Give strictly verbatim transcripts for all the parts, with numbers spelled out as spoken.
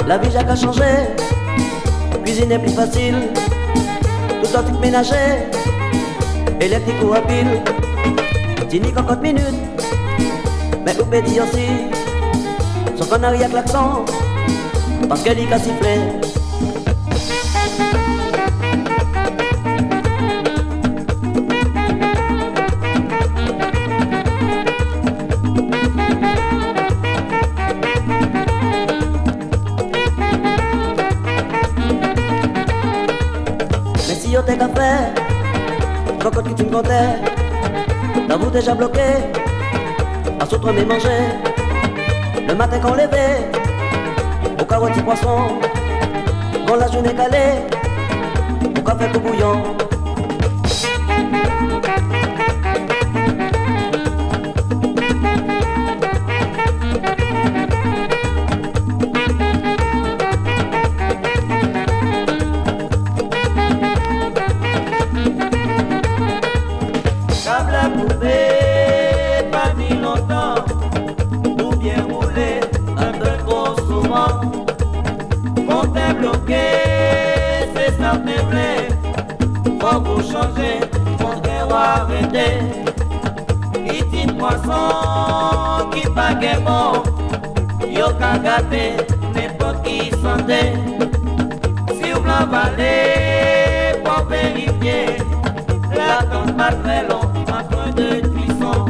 La vie j'ai qu'à changer, cuisine est plus facile, tout en truc ménager, électrique ou à pile, tini cinquante minutes, mais où peut dire aussi, son canari à klaxon, parce qu'elle y a sifflé. T'es qu'à faire, quand tu me comptais, t'avoues déjà bloqué, à se toi manger, le matin qu'on levait, au carottes et poisson, quand la journée calée, au café au bouillon. Changer, mon terreau arrêté. Iti poisson qui pague bon, yo ka gâté, n'importe qui santé. Si vous l'avalez, pour vérifier, l'attente pas très long, en train de cuisson.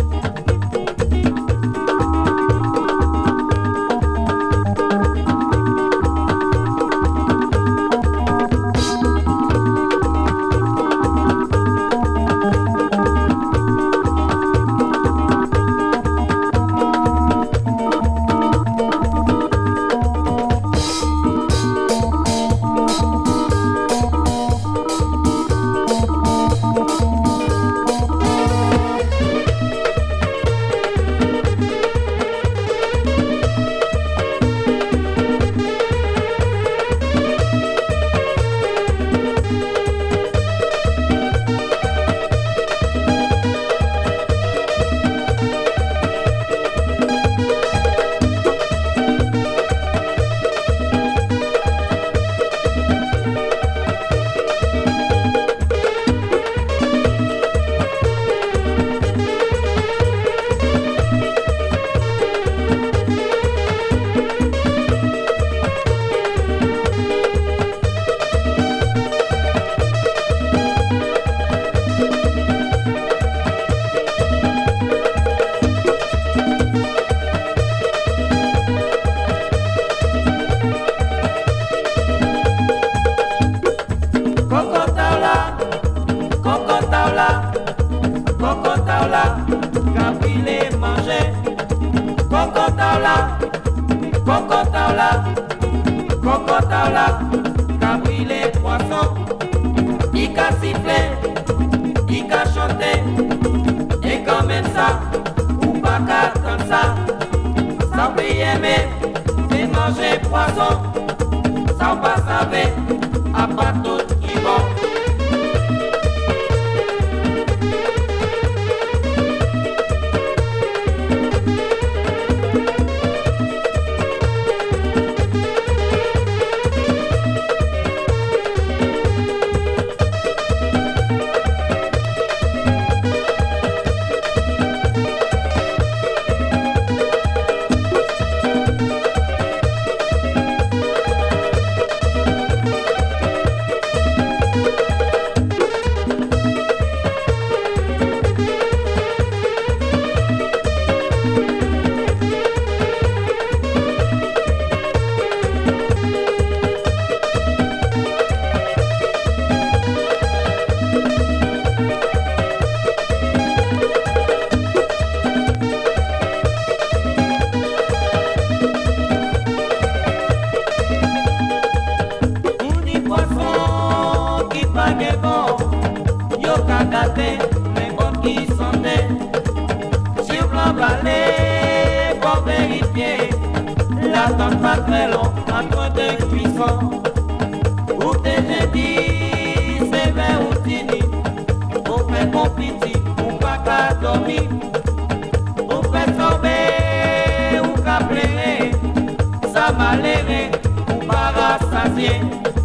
L'attente pas très long, en train de cuisson. Ou t'es jeudi, c'est vers ou tini. On fait mon petit, ou pas qu'à dormir. On fait tomber, ou qu'à pleurer. Ça m'a l'air, gagné.